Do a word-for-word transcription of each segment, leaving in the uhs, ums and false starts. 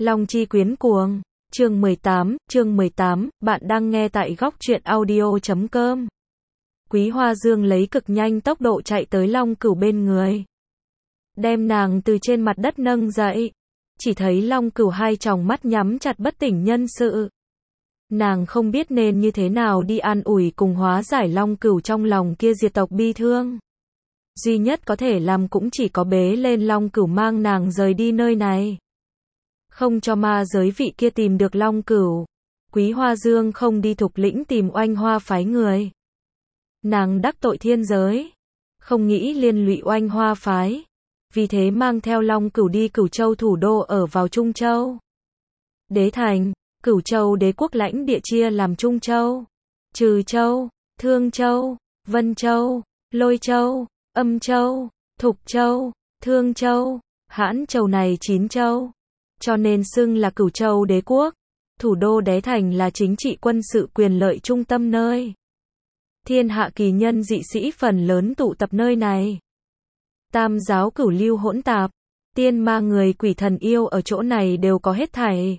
Long Chi Quyến Cuồng, chương mười tám, chương mười tám, bạn đang nghe tại góc truyện audio chấm com. Quý Hoa Dương lấy cực nhanh tốc độ chạy tới Long Cửu bên người, đem nàng từ trên mặt đất nâng dậy. Chỉ thấy Long Cửu hai tròng mắt nhắm chặt bất tỉnh nhân sự. Nàng không biết nên như thế nào đi an ủi cùng hóa giải Long Cửu trong lòng kia diệt tộc bi thương. Duy nhất có thể làm cũng chỉ có bế lên Long Cửu mang nàng rời đi nơi này. Không cho ma giới vị kia tìm được Long Cửu. Quý Hoa Dương không đi thục lĩnh tìm Oanh Hoa phái người. Nàng đắc tội thiên giới, không nghĩ liên lụy Oanh Hoa phái. Vì thế mang theo Long Cửu đi Cửu Châu thủ đô ở vào Trung Châu. Đế thành, Cửu Châu đế quốc lãnh địa chia làm Trung Châu, Trừ Châu, Thương Châu, Vân Châu, Lôi Châu, Âm Châu, Thục Châu, Thương Châu, Hãn Châu này chín châu. Cho nên xưng là Cửu Châu đế quốc. Thủ đô đế thành là chính trị quân sự quyền lợi trung tâm nơi. Thiên hạ kỳ nhân dị sĩ phần lớn tụ tập nơi này. Tam giáo cửu lưu hỗn tạp, tiên ma người quỷ thần yêu ở chỗ này đều có hết thảy.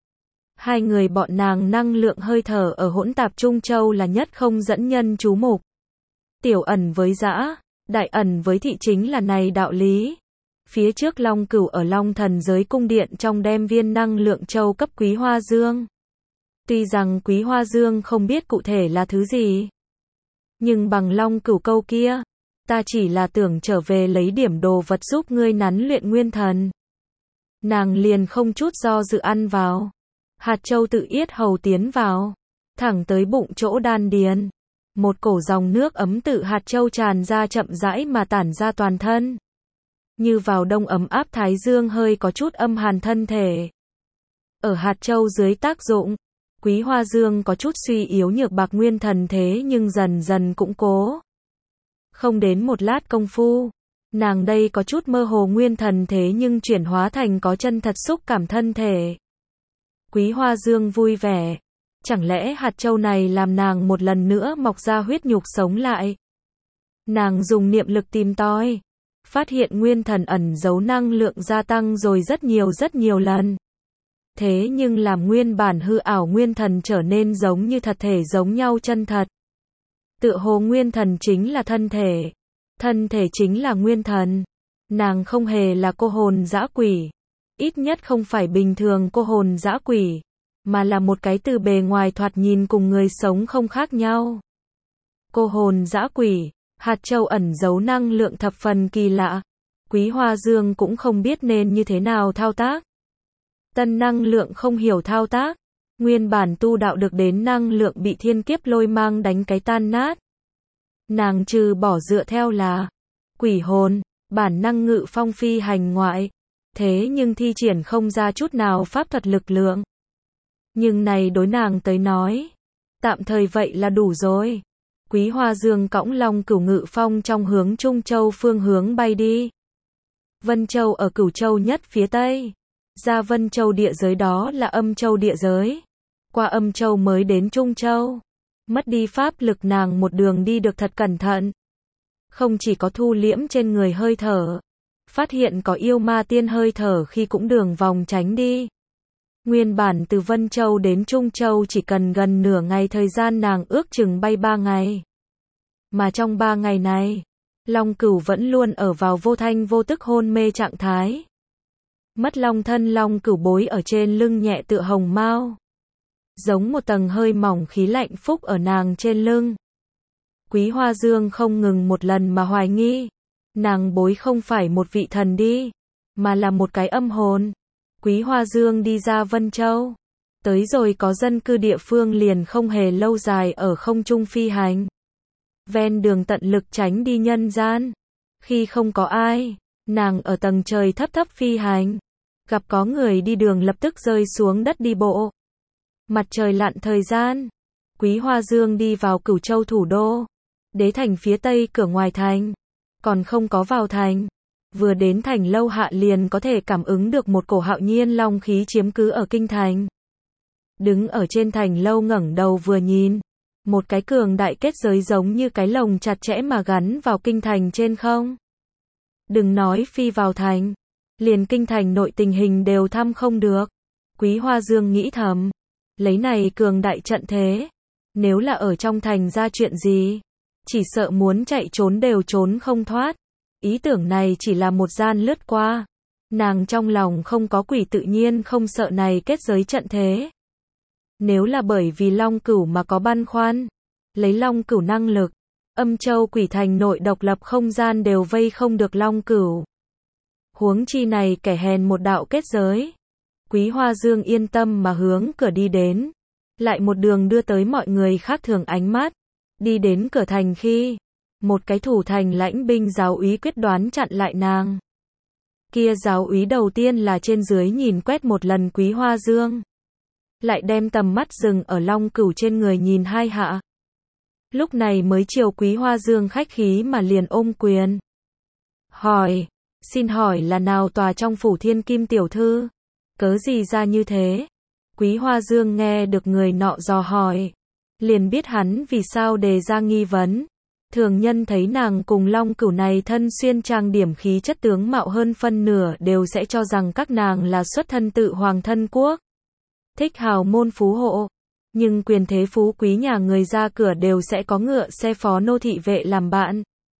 Hai người bọn nàng năng lượng hơi thở ở hỗn tạp Trung Châu là nhất không dẫn nhân chú mục. Tiểu ẩn với dã, đại ẩn với thị chính là này đạo lý. Phía trước Long Cửu ở Long Thần giới cung điện trong đem viên năng lượng châu cấp Quý Hoa Dương. Tuy rằng Quý Hoa Dương không biết cụ thể là thứ gì, nhưng bằng Long Cửu câu kia, ta chỉ là tưởng trở về lấy điểm đồ vật giúp ngươi nắn luyện nguyên thần. Nàng liền không chút do dự ăn vào. Hạt châu tự yết hầu tiến vào, thẳng tới bụng chỗ đan điền. Một cổ dòng nước ấm tự hạt châu tràn ra chậm rãi mà tản ra toàn thân. Như vào đông ấm áp thái dương hơi có chút âm hàn thân thể. Ở hạt châu dưới tác dụng, Quý Hoa Dương có chút suy yếu nhược bạc nguyên thần thế nhưng dần dần cũng cố. Không đến một lát công phu, nàng đây có chút mơ hồ nguyên thần thế nhưng chuyển hóa thành có chân thật xúc cảm thân thể. Quý Hoa Dương vui vẻ. Chẳng lẽ hạt châu này làm nàng một lần nữa mọc ra huyết nhục sống lại? Nàng dùng niệm lực tìm tòi, phát hiện nguyên thần ẩn giấu năng lượng gia tăng rồi rất nhiều rất nhiều lần. Thế nhưng làm nguyên bản hư ảo nguyên thần trở nên giống như thật thể giống nhau chân thật. Tựa hồ nguyên thần chính là thân thể, thân thể chính là nguyên thần. Nàng không hề là cô hồn dã quỷ, ít nhất không phải bình thường cô hồn dã quỷ, mà là một cái từ bề ngoài thoạt nhìn cùng người sống không khác nhau. Cô hồn dã quỷ, hạt châu ẩn giấu năng lượng thập phần kỳ lạ. Quý Hoa Dương cũng không biết nên như thế nào thao tác. Tân năng lượng không hiểu thao tác. Nguyên bản tu đạo được đến năng lượng bị thiên kiếp lôi mang đánh cái tan nát. Nàng trừ bỏ dựa theo là quỷ hồn, bản năng ngự phong phi hành ngoại. Thế nhưng thi triển không ra chút nào pháp thuật lực lượng. Nhưng này đối nàng tới nói, tạm thời vậy là đủ rồi. Quý Hoa Dương cõng Long Cửu ngự phong trong hướng Trung Châu phương hướng bay đi. Vân Châu ở Cửu Châu nhất phía tây. Ra Vân Châu địa giới đó là Âm Châu địa giới. Qua Âm Châu mới đến Trung Châu. Mất đi pháp lực nàng một đường đi được thật cẩn thận. Không chỉ có thu liễm trên người hơi thở, phát hiện có yêu ma tiên hơi thở khi cũng đường vòng tránh đi. Nguyên bản từ Vân Châu đến Trung Châu chỉ cần gần nửa ngày thời gian nàng ước chừng bay ba ngày. Mà trong ba ngày này, Long Cửu vẫn luôn ở vào vô thanh vô tức hôn mê trạng thái. Mất long thân Long Cửu bối ở trên lưng nhẹ tựa hồng mao. Giống một tầng hơi mỏng khí lạnh phúc ở nàng trên lưng. Quý Hoa Dương không ngừng một lần mà hoài nghi. Nàng bối không phải một vị thần đi, mà là một cái âm hồn. Quý Hoa Dương đi ra Vân Châu, tới rồi có dân cư địa phương liền không hề lâu dài ở không trung phi hành. Ven đường tận lực tránh đi nhân gian. Khi không có ai, nàng ở tầng trời thấp thấp phi hành. Gặp có người đi đường lập tức rơi xuống đất đi bộ. Mặt trời lặn thời gian, Quý Hoa Dương đi vào Cửu Châu thủ đô, đế thành phía tây cửa ngoài thành. Còn không có vào thành, vừa đến thành lâu hạ liền có thể cảm ứng được một cổ hạo nhiên long khí chiếm cứ ở kinh thành. Đứng ở trên thành lâu ngẩng đầu vừa nhìn, một cái cường đại kết giới giống như cái lồng chặt chẽ mà gắn vào kinh thành trên không. Đừng nói phi vào thành, liền kinh thành nội tình hình đều thăm không được. Quý Hoa Dương nghĩ thầm, lấy này cường đại trận thế, nếu là ở trong thành ra chuyện gì, chỉ sợ muốn chạy trốn đều trốn không thoát. Ý tưởng này chỉ là một gian lướt qua, nàng trong lòng không có quỷ tự nhiên không sợ này kết giới trận thế. Nếu là bởi vì Long Cửu mà có băn khoăn, lấy Long Cửu năng lực, Âm Châu Quỷ Thành nội độc lập không gian đều vây không được Long Cửu. Huống chi này kẻ hèn một đạo kết giới. Quý Hoa Dương yên tâm mà hướng cửa đi đến, lại một đường đưa tới mọi người khác thường ánh mắt. Đi đến cửa thành khi, một cái thủ thành lãnh binh giáo úy quyết đoán chặn lại nàng. Kia giáo úy đầu tiên là trên dưới nhìn quét một lần Quý Hoa Dương, lại đem tầm mắt dừng ở Long Cửu trên người nhìn hai hạ. Lúc này mới chiều Quý Hoa Dương khách khí mà liền ôm quyền. Hỏi, xin hỏi là nào tòa trong phủ thiên kim tiểu thư? Cớ gì ra như thế? Quý Hoa Dương nghe được người nọ dò hỏi, liền biết hắn vì sao đề ra nghi vấn. Thường nhân thấy nàng cùng Long Cửu này thân xuyên trang điểm khí chất tướng mạo hơn phân nửa đều sẽ cho rằng các nàng là xuất thân tự hoàng thân quốc. Thích hào môn phú hộ, nhưng quyền thế phú quý nhà người ra cửa đều sẽ có ngựa xe phó nô thị vệ làm bạn.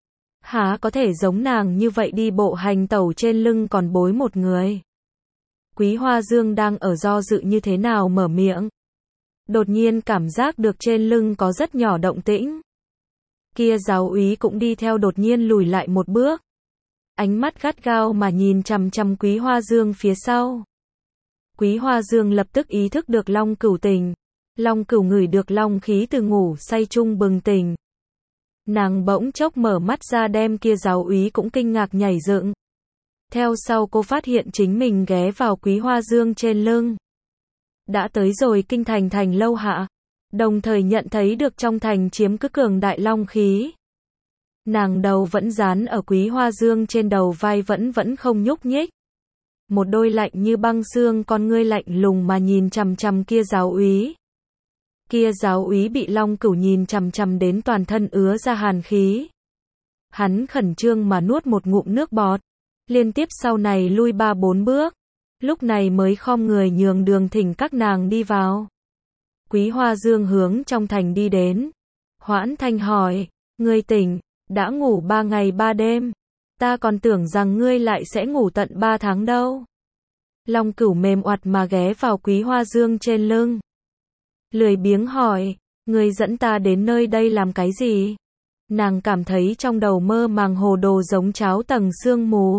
Há có thể giống nàng như vậy đi bộ hành tẩu trên lưng còn bối một người. Quý Hoa Dương đang ở do dự như thế nào mở miệng. Đột nhiên cảm giác được trên lưng có rất nhỏ động tĩnh. Kia giáo úy cũng đi theo đột nhiên lùi lại một bước. Ánh mắt gắt gao mà nhìn chằm chằm Quý Hoa Dương phía sau. Quý Hoa Dương lập tức ý thức được Long Cửu tình. Long Cửu ngửi được long khí từ ngủ say chung bừng tỉnh. Nàng bỗng chốc mở mắt ra đem kia giáo úy cũng kinh ngạc nhảy dựng. Theo sau cô phát hiện chính mình ghé vào Quý Hoa Dương trên lưng. Đã tới rồi kinh thành thành lâu hạ. Đồng thời nhận thấy được trong thành chiếm cứ cường đại long khí. Nàng đầu vẫn dán ở Quý Hoa Dương trên đầu vai vẫn vẫn không nhúc nhích. Một đôi lạnh như băng xương con ngươi lạnh lùng mà nhìn chằm chằm kia giáo úy. Kia giáo úy bị Long Cửu nhìn chằm chằm đến toàn thân ứa ra hàn khí. Hắn khẩn trương mà nuốt một ngụm nước bọt, liên tiếp sau này lui ba bốn bước, lúc này mới khom người nhường đường thỉnh các nàng đi vào. Quý Hoa Dương hướng trong thành đi đến. Hoãn Thanh hỏi, ngươi tỉnh, đã ngủ ba ngày ba đêm, ta còn tưởng rằng ngươi lại sẽ ngủ tận ba tháng đâu. Long Cửu mềm oặt mà ghé vào Quý Hoa Dương trên lưng. Lười biếng hỏi, ngươi dẫn ta đến nơi đây làm cái gì? Nàng cảm thấy trong đầu mơ màng hồ đồ giống cháo tầng sương mù.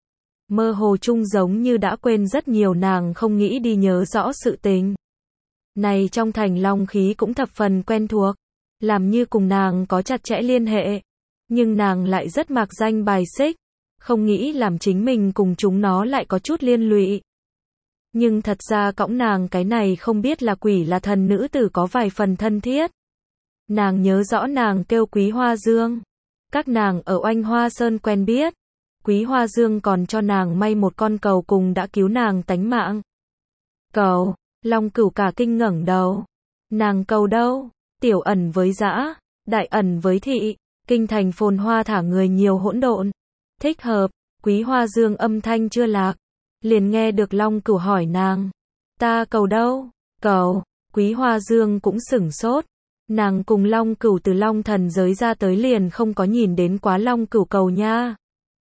Mơ hồ chung giống như đã quên rất nhiều nàng không nghĩ đi nhớ rõ sự tình. Này trong thành long khí cũng thập phần quen thuộc, làm như cùng nàng có chặt chẽ liên hệ. Nhưng nàng lại rất mạc danh bài xích, không nghĩ làm chính mình cùng chúng nó lại có chút liên lụy. Nhưng thật ra cõng nàng cái này không biết là quỷ là thần nữ tử có vài phần thân thiết. Nàng nhớ rõ nàng kêu Quý Hoa Dương. Các nàng ở Oanh Hoa Sơn quen biết. Quý Hoa Dương còn cho nàng may một con cầu cùng đã cứu nàng tánh mạng. Cầu, Long Cửu cả kinh ngẩng đầu. Nàng cầu đâu? Tiểu ẩn với dã, đại ẩn với thị, kinh thành phồn hoa thả người nhiều hỗn độn. Thích hợp, Quý Hoa Dương âm thanh chưa lạc, liền nghe được Long Cửu hỏi nàng. Ta cầu đâu? Cầu, Quý Hoa Dương cũng sửng sốt. Nàng cùng Long Cửu từ Long Thần giới ra tới liền không có nhìn đến quá Long Cửu cầu nha.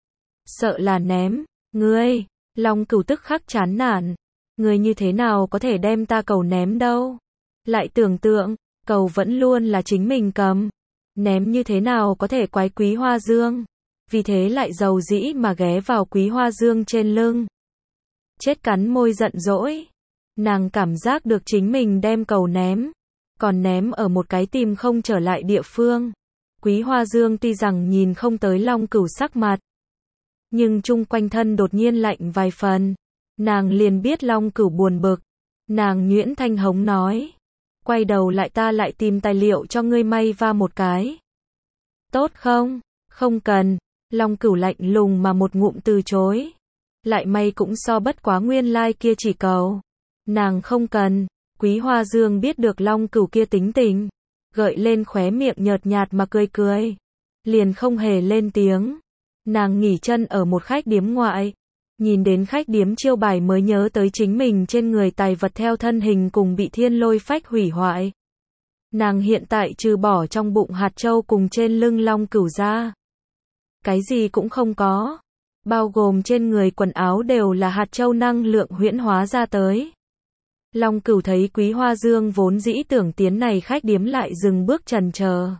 Sợ là ném, ngươi, Long Cửu tức khắc chán nản. Ngươi như thế nào có thể đem ta cầu ném đâu? Lại tưởng tượng, cầu vẫn luôn là chính mình cầm. Ném như thế nào có thể quái Quý Hoa Dương? Vì thế lại giàu dĩ mà ghé vào Quý Hoa Dương trên lưng. Chết cắn môi giận dỗi. Nàng cảm giác được chính mình đem cầu ném. Còn ném ở một cái tìm không trở lại địa phương. Quý Hoa Dương tuy rằng nhìn không tới Long Cửu sắc mặt, nhưng chung quanh thân đột nhiên lạnh vài phần. Nàng liền biết Long Cửu buồn bực. Nàng nhuyễn thanh hống nói. Quay đầu lại ta lại tìm tài liệu cho ngươi may va một cái. Tốt không? Không cần. Long Cửu lạnh lùng mà một ngụm từ chối. Lại may cũng so bất quá nguyên lai like kia chỉ cầu. Nàng không cần. Quý Hoa Dương biết được Long Cửu kia tính tình. Gợi lên khóe miệng nhợt nhạt mà cười cười. Liền không hề lên tiếng. Nàng nghỉ chân ở một khách điếm ngoại. Nhìn đến khách điếm chiêu bài mới nhớ tới chính mình trên người tài vật theo thân hình cùng bị thiên lôi phách hủy hoại. Nàng hiện tại trừ bỏ trong bụng hạt châu cùng trên lưng long cửu ra. Cái gì cũng không có. Bao gồm trên người quần áo đều là hạt châu năng lượng huyễn hóa ra tới. Long cửu thấy Quý Hoa Dương vốn dĩ tưởng tiến này khách điếm lại dừng bước chần chờ.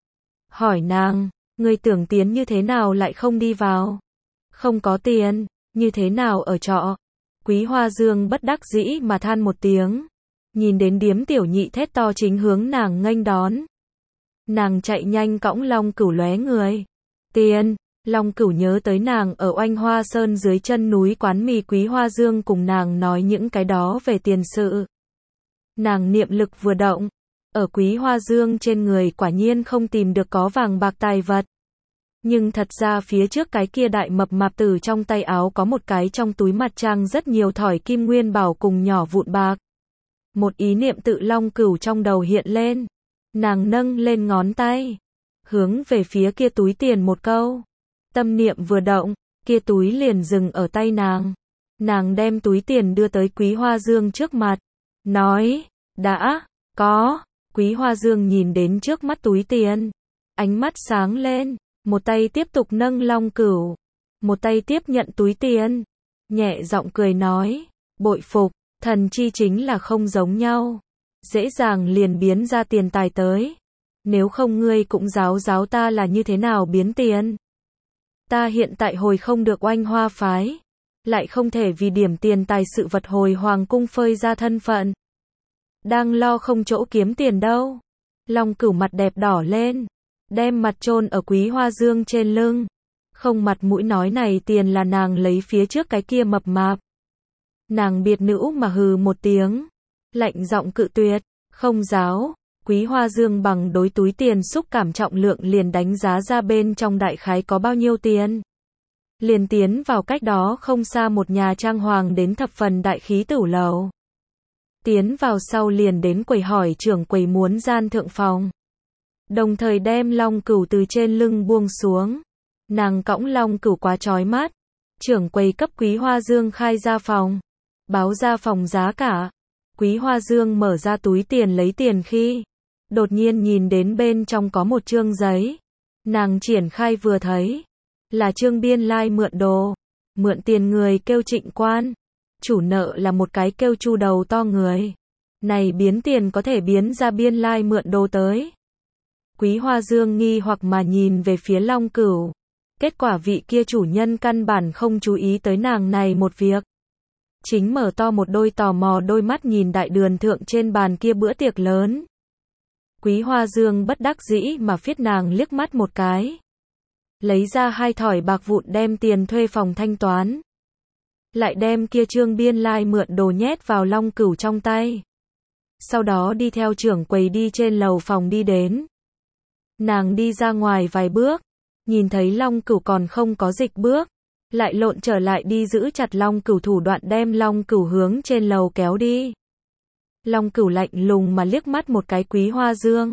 Hỏi nàng, ngươi tưởng tiến như thế nào lại không đi vào? Không có tiền, như thế nào ở trọ? Quý Hoa Dương bất đắc dĩ mà than một tiếng. Nhìn đến điếm tiểu nhị thét to chính hướng nàng nghênh đón. Nàng chạy nhanh cõng Long cửu lóe người. Tiền, Long cửu nhớ tới nàng ở Oanh Hoa Sơn dưới chân núi quán mì Quý Hoa Dương cùng nàng nói những cái đó về tiền sự. Nàng niệm lực vừa động. Ở Quý Hoa Dương trên người quả nhiên không tìm được có vàng bạc tài vật. Nhưng thật ra phía trước cái kia đại mập mạp tử trong tay áo có một cái trong túi mặt trang rất nhiều thỏi kim nguyên bảo cùng nhỏ vụn bạc. Một ý niệm tự Long cửu trong đầu hiện lên. Nàng nâng lên ngón tay. Hướng về phía kia túi tiền một câu. Tâm niệm vừa động, kia túi liền dừng ở tay nàng. Nàng đem túi tiền đưa tới Quý Hoa Dương trước mặt. Nói, đã, có. Quý Hoa Dương nhìn đến trước mắt túi tiền. Ánh mắt sáng lên. Một tay tiếp tục nâng Long cửu. Một tay tiếp nhận túi tiền. Nhẹ giọng cười nói. Bội phục, thần chi chính là không giống nhau. Dễ dàng liền biến ra tiền tài tới. Nếu không ngươi cũng giáo giáo ta là như thế nào biến tiền. Ta hiện tại hồi không được Oanh Hoa phái. Lại không thể vì điểm tiền tài sự vật hồi hoàng cung phơi ra thân phận. Đang lo không chỗ kiếm tiền đâu. Long cửu mặt đẹp đỏ lên. Đem mặt chôn ở Quý Hoa Dương trên lưng. Không mặt mũi nói này tiền là nàng lấy phía trước cái kia mập mạp. Nàng biệt nữ mà hừ một tiếng. Lạnh giọng cự tuyệt. Không giáo. Quý Hoa Dương bằng đối túi tiền xúc cảm trọng lượng liền đánh giá ra bên trong đại khái có bao nhiêu tiền. Liền tiến vào cách đó không xa một nhà trang hoàng đến thập phần đại khí tửu lầu. Tiến vào sau liền đến quầy hỏi trưởng quầy muốn gian thượng phòng. Đồng thời đem Long cửu từ trên lưng buông xuống. Nàng cõng Long cửu quá chói mắt. Trưởng quầy cấp Quý Hoa Dương khai ra phòng. Báo ra phòng giá cả. Quý Hoa Dương mở ra túi tiền lấy tiền khi. Đột nhiên nhìn đến bên trong có một chương giấy. Nàng triển khai vừa thấy. Là Trương Biên Lai mượn đồ. Mượn tiền người kêu Trịnh Quan. Chủ nợ là một cái kêu Chu đầu to người. Này biến tiền có thể biến ra Biên Lai mượn đồ tới. Quý Hoa Dương nghi hoặc mà nhìn về phía Long cửu. Kết quả vị kia chủ nhân căn bản không chú ý tới nàng này một việc. Chính mở to một đôi tò mò đôi mắt nhìn đại đường thượng trên bàn kia bữa tiệc lớn. Quý Hoa Dương bất đắc dĩ mà phiết nàng liếc mắt một cái. Lấy ra hai thỏi bạc vụn đem tiền thuê phòng thanh toán. Lại đem kia Trương Biên Lai mượn đồ nhét vào Long cửu trong tay. Sau đó đi theo trưởng quầy đi trên lầu phòng đi đến. Nàng đi ra ngoài vài bước. Nhìn thấy Long cửu còn không có dịch bước. Lại lộn trở lại đi giữ chặt Long cửu thủ đoạn đem Long cửu hướng trên lầu kéo đi. Long cửu lạnh lùng mà liếc mắt một cái Quý Hoa Dương.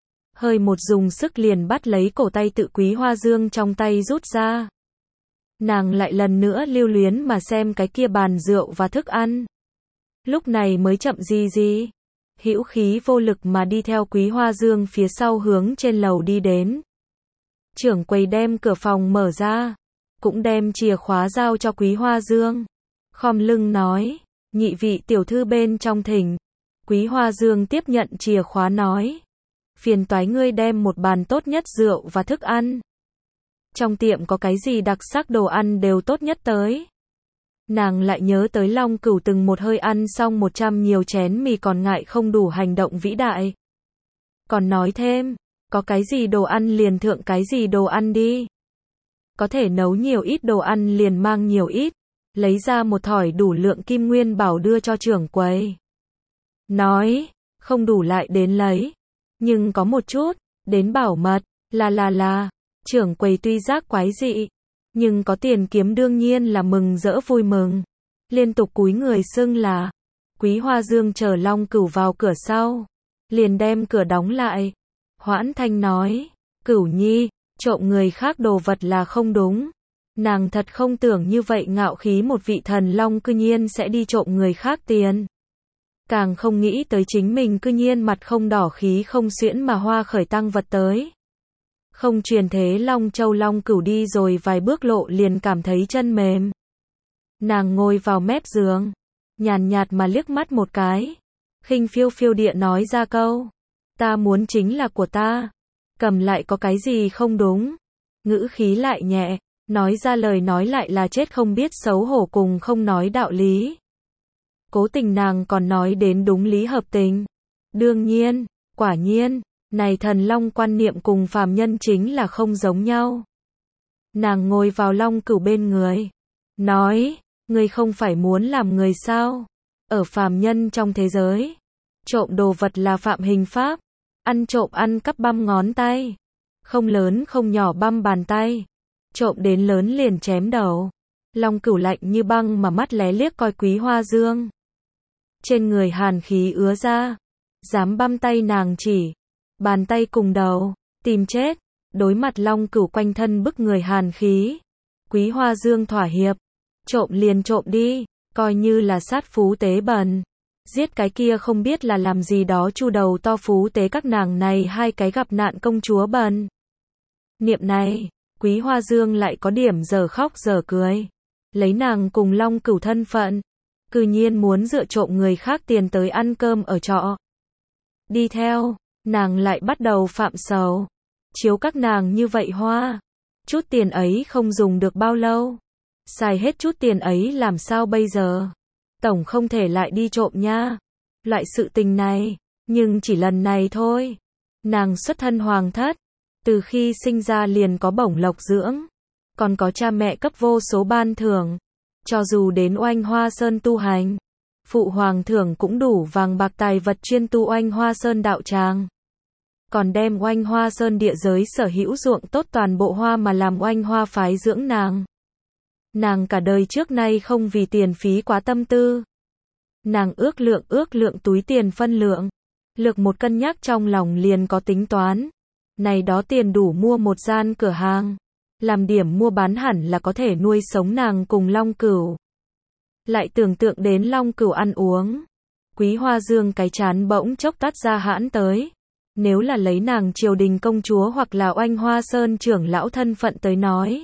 Hơi một dùng sức liền bắt lấy cổ tay tự Quý Hoa Dương trong tay rút ra. Nàng lại lần nữa lưu luyến mà xem cái kia bàn rượu và thức ăn. Lúc này mới chậm gì gì. Hữu khí vô lực mà đi theo Quý Hoa Dương phía sau hướng trên lầu đi đến. Trưởng quầy đem cửa phòng mở ra. Cũng đem chìa khóa giao cho Quý Hoa Dương. Khom lưng nói. Nhị vị tiểu thư bên trong thỉnh. Quý Hoa Dương tiếp nhận chìa khóa nói. Phiền toái ngươi đem một bàn tốt nhất rượu và thức ăn. Trong tiệm có cái gì đặc sắc đồ ăn đều tốt nhất tới. Nàng lại nhớ tới Long cửu từng một hơi ăn xong một trăm nhiều chén mì còn ngại không đủ hành động vĩ đại. Còn nói thêm, có cái gì đồ ăn liền thượng cái gì đồ ăn đi. Có thể nấu nhiều ít đồ ăn liền mang nhiều ít. Lấy ra một thỏi đủ lượng kim nguyên bảo đưa cho trưởng quầy. Nói, không đủ lại đến lấy. Nhưng có một chút, đến bảo mật, là là là. Trưởng quầy tuy giác quái dị, nhưng có tiền kiếm đương nhiên là mừng rỡ vui mừng. Liên tục cúi người xưng là. Quý Hoa Dương chờ Long cửu vào cửa sau. Liền đem cửa đóng lại. Hoãn thanh nói, cửu nhi, trộm người khác đồ vật là không đúng. Nàng thật không tưởng như vậy ngạo khí một vị thần long cư nhiên sẽ đi trộm người khác tiền. Càng không nghĩ tới chính mình cư nhiên mặt không đỏ khí không xuyễn mà hoa khởi tăng vật tới. Không truyền thế Long Châu Long Cửu đi rồi vài bước lộ liền cảm thấy chân mềm. Nàng ngồi vào mép giường, nhàn nhạt mà liếc mắt một cái, khinh phiêu phiêu địa nói ra câu, ta muốn chính là của ta, cầm lại có cái gì không đúng, ngữ khí lại nhẹ, nói ra lời nói lại là chết không biết xấu hổ cùng không nói đạo lý. Cố tình nàng còn nói đến đúng lý hợp tình. Đương nhiên, quả nhiên, này thần long quan niệm cùng phàm nhân chính là không giống nhau. Nàng ngồi vào Long Cửu bên người, nói, ngươi không phải muốn làm người sao? Ở phàm nhân trong thế giới, trộm đồ vật là phạm hình pháp, ăn trộm ăn cắp băm ngón tay, không lớn không nhỏ băm bàn tay, trộm đến lớn liền chém đầu. Long Cửu lạnh như băng mà mắt lé liếc coi Quý Hoa Dương. Trên người hàn khí ứa ra, dám băm tay nàng chỉ, bàn tay cùng đầu, tìm chết. Đối mặt Long Cửu quanh thân bức người hàn khí, Quý Hoa Dương thỏa hiệp, trộm liền trộm đi, coi như là sát phú tế bần, giết cái kia không biết là làm gì đó chu đầu to phú tế các nàng này hai cái gặp nạn công chúa bần. Niệm này, Quý Hoa Dương lại có điểm giờ khóc giờ cười, lấy nàng cùng Long Cửu thân phận, cư nhiên muốn dựa trộm người khác tiền tới ăn cơm ở trọ. Đi theo, nàng lại bắt đầu phạm sầu, chiếu các nàng như vậy hoa, chút tiền ấy không dùng được bao lâu, xài hết chút tiền ấy làm sao bây giờ, tổng không thể lại đi trộm nha, loại sự tình này, nhưng chỉ lần này thôi. Nàng xuất thân hoàng thất, từ khi sinh ra liền có bổng lộc dưỡng, còn có cha mẹ cấp vô số ban thưởng, cho dù đến Oanh Hoa Sơn tu hành, phụ hoàng thưởng cũng đủ vàng bạc tài vật chuyên tu Oanh Hoa Sơn đạo tràng. Còn đem Oanh Hoa Sơn địa giới sở hữu ruộng tốt toàn bộ hoa mà làm Oanh Hoa phái dưỡng nàng. Nàng cả đời trước nay không vì tiền phí quá tâm tư. Nàng ước lượng ước lượng túi tiền phân lượng, lược một cân nhắc trong lòng liền có tính toán. Này đó tiền đủ mua một gian cửa hàng, làm điểm mua bán hẳn là có thể nuôi sống nàng cùng Long Cửu. Lại tưởng tượng đến Long Cửu ăn uống, Quý Hoa Dương cái chán bỗng chốc toát ra hãn tới. Nếu là lấy nàng triều đình công chúa hoặc là Oanh Hoa Sơn trưởng lão thân phận tới nói,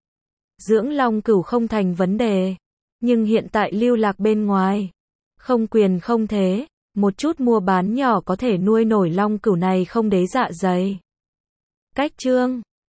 dưỡng Long Cửu không thành vấn đề, nhưng hiện tại lưu lạc bên ngoài, không quyền không thế, một chút mua bán nhỏ có thể nuôi nổi Long Cửu này không đế dạ dày. Cách chương